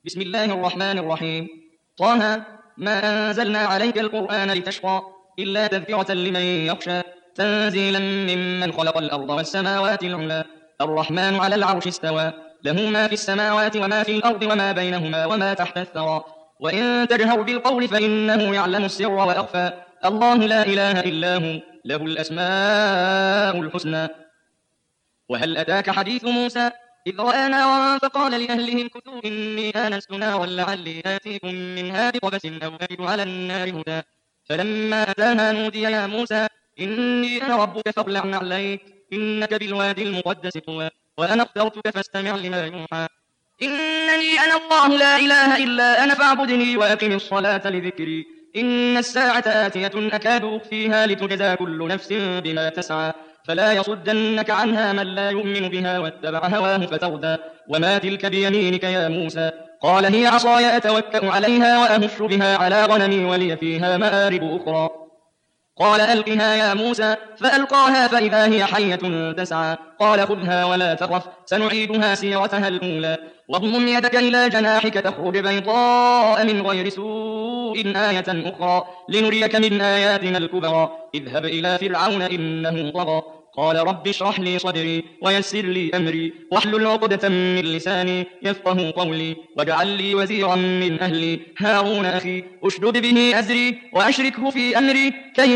بسم الله الرحمن الرحيم. طه. ما أنزلنا عليك القرآن لتشقى إلا تذكرة لمن يخشى تنزيلا ممن خلق الأرض والسماوات العلى الرحمن على العرش استوى له ما في السماوات وما في الأرض وما بينهما وما تحت الثرى وإن تجهر بالقول فإنه يعلم السر وأخفى الله لا إله إلا هو له الأسماء الحسنى. وهل أتاك حديث موسى إذ رأى نارا فقال لأهلهم كثوا إني آنست نارا لعلي آتيكم منها بقبس أو أجد على النار هدى فلما أتاها نودي يا موسى إني أنا ربك فاخلع نعليك إنك بالوادي المقدس طوى وأنا اخترتك فاستمع لما يوحى إنني أنا الله لا إله إلا أنا فاعبدني وأقم الصلاة لذكري إن الساعة آتية أكاد أخفيها لتجزى كل نفس بما تسعى فلا يصدنك عنها من لا يؤمن بها واتبع هواه فتردى وما تلك بيمينك يا موسى قال هي عصاي أتوكأ عليها وأهش بها على غنمي ولي فيها مآرب أخرى قال ألقها يا موسى فألقاها فإذا هي حية تسعى قال خذها ولا تخف سنعيدها سيرتها الأولى واضمم يدك إلى جناحك تخرج بيضاء من غير سوء آية أخرى لنريك من آياتنا الكبرى اذهب إلى فرعون إنه طغى قال رب اشرح لي صدري ويسر لي أمري واحلل عقدة من لساني يفقه قولي واجعل لي وزيرا من أهلي هارون أخي أشدد به أزري وأشركه في أمري كي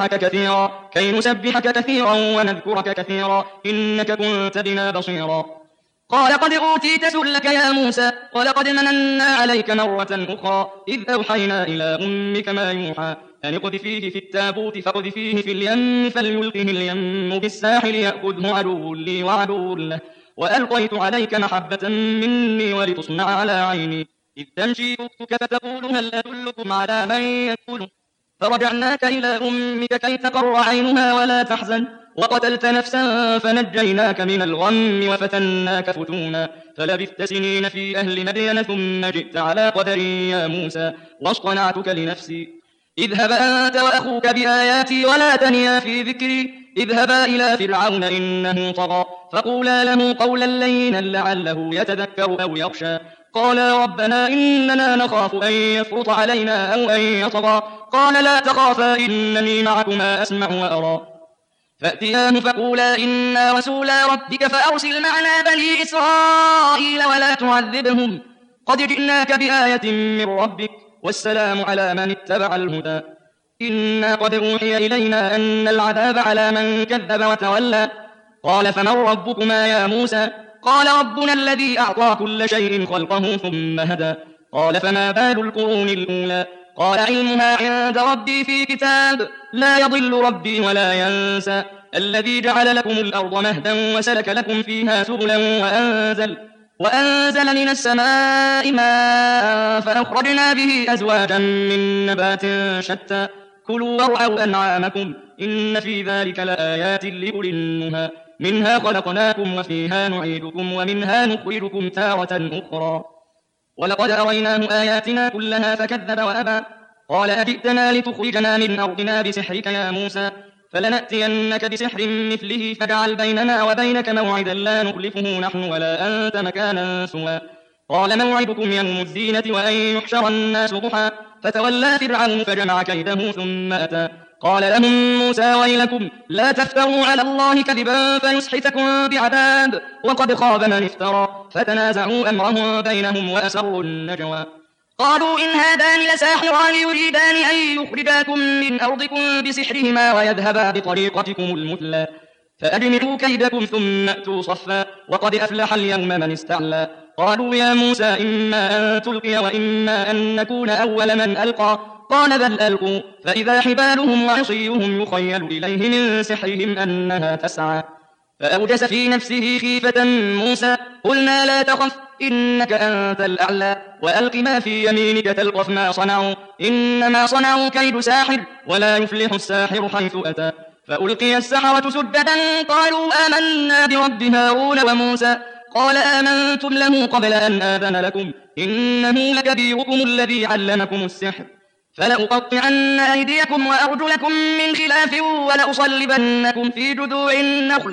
نسبحك كثيرا ونذكرك كثيرا إنك كنت بنا بصيرا قال قد أوتيت سؤلك يا موسى ولقد مننا عليك مرة أخرى إذ أوحينا إلى أمك ما يوحى أن اقذفيه في التابوت فاقذفيه في اليم فليلقه اليم بالساحل يأخذه عدو لي وعدو له وألقيت عليك محبة مني ولتصنع على عيني إذ تمشي أختك فتقول هل أدلكم على من يكفله فرجعناك إلى أمك كي تقر عينها ولا تحزن وقتلت نفسا فنجيناك من الغم وفتناك فتونا فلبثت سنين في أهل مدين ثم جئت على قدري يا موسى واصطنعتك لنفسي اذهب أنت وأخوك بآياتي ولا تنيا في ذكري اذهبا إلى فرعون إنه طغى فقولا له قولا لينا لعله يتذكر أو يخشى قالا ربنا إننا نخاف أن يفرط علينا أو أن يطغى قال لا تخافا إنني معكما أسمع وأرى فأتياه فقولا إنا رسولا ربك فأرسل معنا بني إسرائيل ولا تعذبهم قد جئناك بآية من ربك والسلام على من اتبع الهدى إنا قد أوحي إلينا أن العذاب على من كذب وتولى قال فمن ربكما يا موسى قال ربنا الذي أعطى كل شيء خلقه ثم هدى قال فما بال القرون الأولى قال علمها عند ربي في كتاب لا يضل ربي ولا ينسى الذي جعل لكم الأرض مهدا وسلك لكم فيها سبلا وأنزل من السماء ماء فأخرجنا به أزواجا من نبات شتى كلوا وارعوا أنعامكم إن في ذلك لآيات لأولي النهى منها خلقناكم وفيها نعيدكم ومنها نخرجكم تارة أخرى ولقد أريناه آياتنا كلها فكذب وأبى قال أجئتنا لتخرجنا من أرضنا بسحرك يا موسى فلنأتينك بسحر مثله فاجعل بيننا وبينك موعدا لا نخلفه نحن ولا أنت مكانا سوى قال موعدكم يوم الزينة وأن يحشر الناس ضحى فتولى فرعون فجمع كيده ثم أتى قال لهم موسى ويلكم لا تفتروا على الله كذبا فيسحتكم بعذاب وقد خاب من افترى فتنازعوا أمرهم بينهم وأسروا النجوى قالوا إن هذان لساحران يريدان أن يخرجاكم من أرضكم بسحرهما ويذهبا بطريقتكم المثلى فأجمعوا كيدكم ثم أتوا صفا وقد أفلح اليوم من استعلى قالوا يا موسى إما أن تلقي وإما أن نكون أول من ألقى قال بل ألقوا فإذا حبالهم وعصيهم يخيل إليه من سحرهم أنها تسعى فأوجس في نفسه خيفة موسى قلنا لا تخف إنك أنت الأعلى وألق ما في يمينك تلقف ما صنعوا إنما صنعوا كيد ساحر ولا يفلح الساحر حيث أتى فألقي السحرة سجدا قالوا آمنا برب هارون وموسى قال آمنتم له قبل أن آذن لكم إنه لكبيركم الذي علمكم السحر فلأقطعن أيديكم وأرجلكم من خلاف ولأصلبنكم في جذوع النخل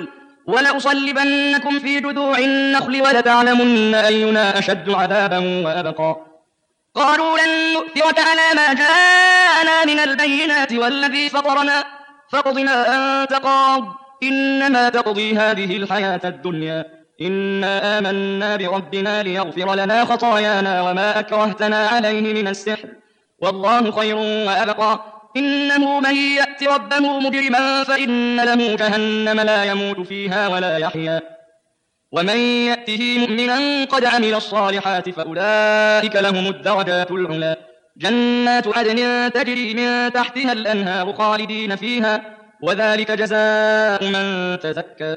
ولأصلبنكم في جذوع النخل ولتعلمن أينا أشد عذابا وأبقى قالوا لن نؤثرك على ما جاءنا من البينات والذي فطرنا فاقض ما أنت قاض إنما تقضي هذه الحياة الدنيا إنا آمنا بربنا ليغفر لنا خطايانا وما أكرهتنا عليه من السحر والله خير وأبقى إنه من يأت ربه مجرما فإن له جهنم لا يموت فيها ولا يحيا ومن يأته مؤمنا قد عمل الصالحات فأولئك لهم الدرجات العلى جنات عدن تجري من تحتها الأنهار خالدين فيها وذلك جزاء من تزكى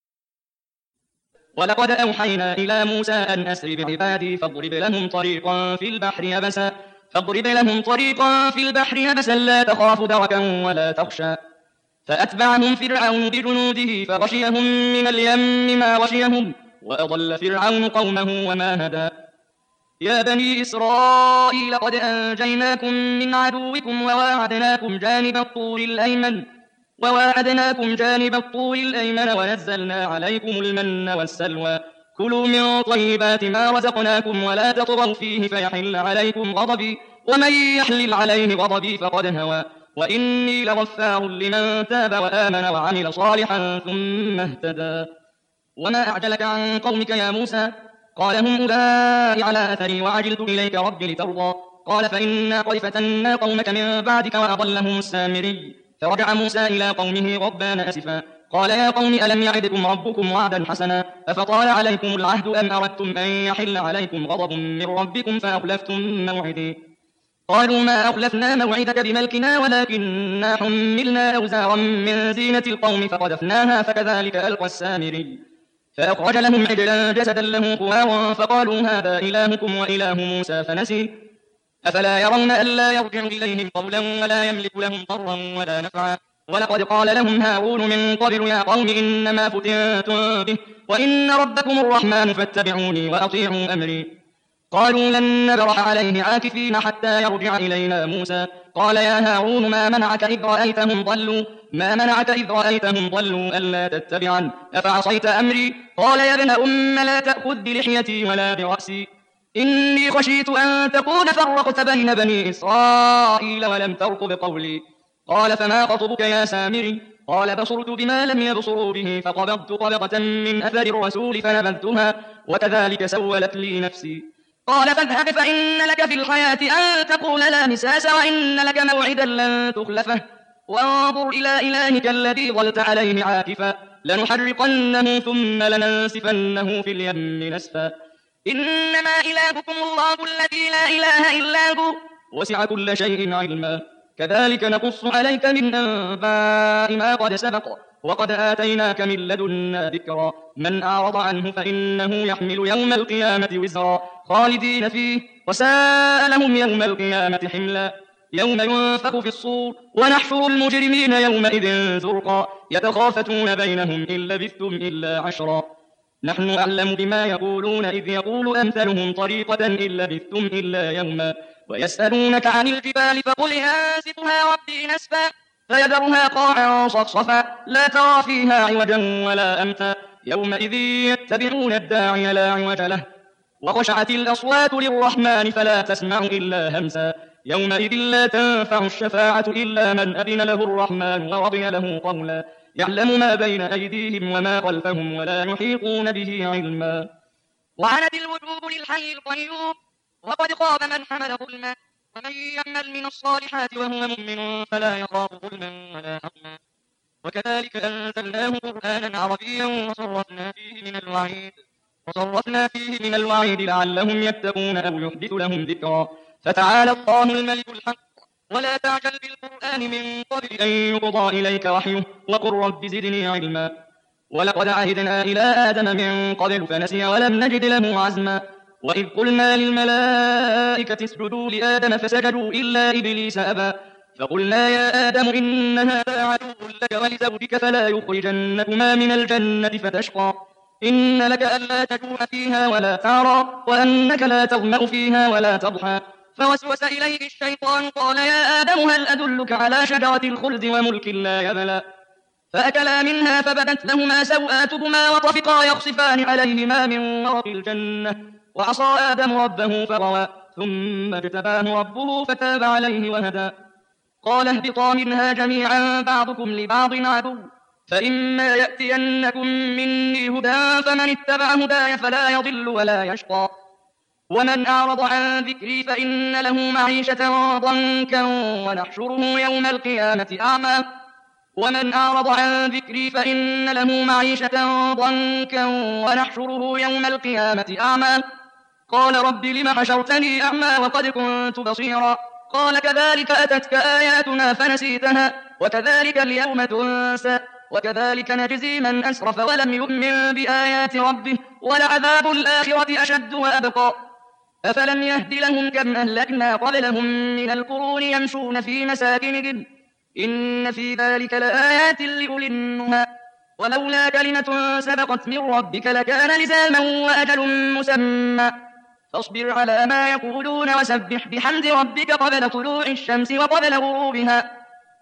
ولقد أوحينا إلى موسى أن أسر بعبادي فاضرب لهم طريقا في البحر يبسا لا تخاف دركا ولا تخشى فأتبعهم فرعون بجنوده فغشيهم من اليم ما غشيهم وأضل فرعون قومه وما هدى يا بني إسرائيل قد أنجيناكم من عدوكم وواعدناكم جانب الطور الأيمن ونزلنا عليكم المن والسلوى كلوا من طيبات ما رزقناكم ولا تطغوا فيه فيحل عليكم غضبي ومن يحلل عليه غضبي فقد هوى وإني لغفار لمن تاب وآمن وعمل صالحا ثم اهتدى وما أعجلك عن قومك يا موسى قال هم أولئك على أثري وعجلت إليك ربي لترضى قال فإنا قد فتنا قومك من بعدك وأضلهم السامري فرجع موسى إلى قومه غضبان أسفا قال يا قوم ألم يعدكم ربكم وعدا حسنا أفطال عليكم العهد أم أردتم أن يحل عليكم غضب من ربكم فأخلفتم موعدي قالوا ما أخلفنا موعدك بملكنا ولكننا حملنا أوزارا من زينة القوم فقذفناها فكذلك ألقى السامري فأخرج لهم عجلا جسدا له خوار فقالوا هذا إلهكم وإله موسى فنسي أفلا يرون ألا يرجع إليهم قولا ولا يملك لهم ضرا ولا نفعا ولقد قال لهم هارون من قبل يا قوم إنما فتنتم به وإن ربكم الرحمن فاتبعوني وأطيعوا أمري قالوا لن نبرح عليه عاكفين حتى يرجع إلينا موسى قال يا هارون ما منعك إذ رأيتهم ضلوا ألا تتبعا أفعصيت أمري قال يا ابن أم لا تأخذ بلحيتي ولا برأسي إني خشيت أن تكون فرقت بين بني إسرائيل ولم ترقب قولي قال فما خطبك يا سامري قال بصرت بما لم يبصروا به فقبضت قبضة من أثر الرسول فنبذتها وكذلك سولت لي نفسي قال فاذهب فإن لك في الحياة أن تقول لا مساس وإن لك موعدا لن تخلفه وانظر إلى إلهك الذي ظلت عليه عاكفا لنحرقنه ثم لننسفنه في اليم نسفا إنما إلهكم الله الذي لا إله إلا هو وسع كل شيء علما كذلك نقص عليك من أنباء ما قد سبق وقد آتيناك من لدنا ذكرا من أعرض عنه فإنه يحمل يوم القيامة وزرا خالدين فيه وساء لهم يوم القيامة حملا يوم ينفخ في الصور ونحشر المجرمين يومئذ زرقا يتخافتون بينهم إن لبثتم إلا عشرا نحن أعلم بما يقولون إذ يقول أمثلهم طريقة إن لبثتم إلا يوما ويسألونك عن الجبال فقل ينسفها ربي نسفا فيذرها قاعا صفصفا لا ترى فيها عوجا ولا أمتا يومئذ يتبعون الداعي لا عوج له وخشعت الأصوات للرحمن فلا تسمع إلا همسا يومئذ لا تنفع الشفاعة إلا من أذن له الرحمن ورضي له قولا يعلم ما بين أيديهم وما خلفهم ولا يحيطون به علما وعنت الوجوه للحي القيوم وقد خاب من حمل ظلما ومن يعمل من الصالحات وهو مؤمن فلا يخاف ظلما ولا حظما وكذلك أنزلناه قرآنا عربيا وصرفنا فيه من الوعيد لعلهم يتقون أو يحدث لهم ذكرا فتعالى الله الملك الحق ولا تعجل بالقرآن من قبل أن يقضى إليك وحيه وقل رب زدني علما ولقد عهدنا إلى آدم من قبل فنسي ولم نجد له عزما وإذ قلنا للملائكة اسجدوا لآدم فسجدوا إلا إبليس أبى فقلنا يا آدم إن هذا عدو لك ولزوجك فلا يخرجنكما من الجنة فتشقى إن لك ألا تجوع فيها ولا تعرى وأنك لا تظمأ فيها ولا تضحى فوسوس إليه الشيطان قال يا آدم هل أدلك على شجرة الخلد وملك لا يبلى فأكلا منها فبدت لهما سوآتهما وطفقا يخصفان عليهما من ورق الجنة وعصى آدم ربه فغوى ثم اجتباه ربه فتاب عليه وهدى قال اهبطا منها جميعا بعضكم لبعض عدو فإما يأتينكم مني هدى فمن اتبع هداي فلا يضل ولا يشقى ومن أعرض عن ذكري فإن له معيشة ضنكا ونحشره يوم القيامة أعمى ومن أعرض عن ذكري فإن له معيشة ضنكا ونحشره يوم القيامة أعمى قال رب لم حشرتني أعمى وقد كنت بصيرا قال كذلك أتتك آياتنا فنسيتها وكذلك اليوم تنسى وكذلك نجزي من أسرف ولم يؤمن بآيات ربه ولعذاب الآخرة أشد وأبقى أفلم يهد لهم كم أهلكنا قبلهم من القرون يمشون في مساكنهم إن في ذلك لآيات لأولي النهى ولولا كلمة سبقت من ربك لكان لزاما وأجل مسمى فاصبر على ما يقولون وسبح بحمد ربك قبل طلوع الشمس وقبل غروبها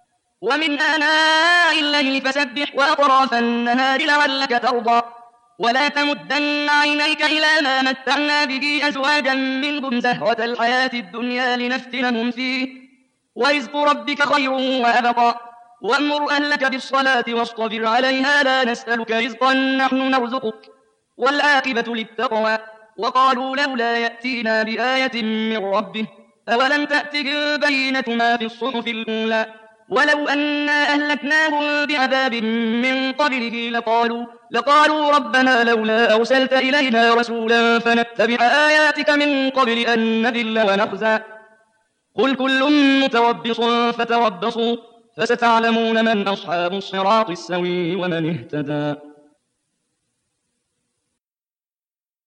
ومن آناء الليل فسبح وأطراف النهار لعلك ترضى ولا تمدن عينيك إلى ما متعنا به أزواجا منهم زهرة الحياة الدنيا لنفتنهم فيه ورزق ربك خير وأبقى وأمر أهلك بالصلاة واصطبر عليها لا نسألك رزقا نحن نرزقك والعاقبة للتقوى وقالوا لولا يأتينا بآية من ربه أولم تأتهم بينة ما في الصحف الأولى ولو أنا أهلكناهم بعذاب من قبله لقالوا ربنا لولا أرسلت إلينا رسولا فنتبع آياتك من قبل أن نذل ونخزى قل كل متربص فتربصوا فستعلمون من أصحاب الصراط السوي ومن اهتدى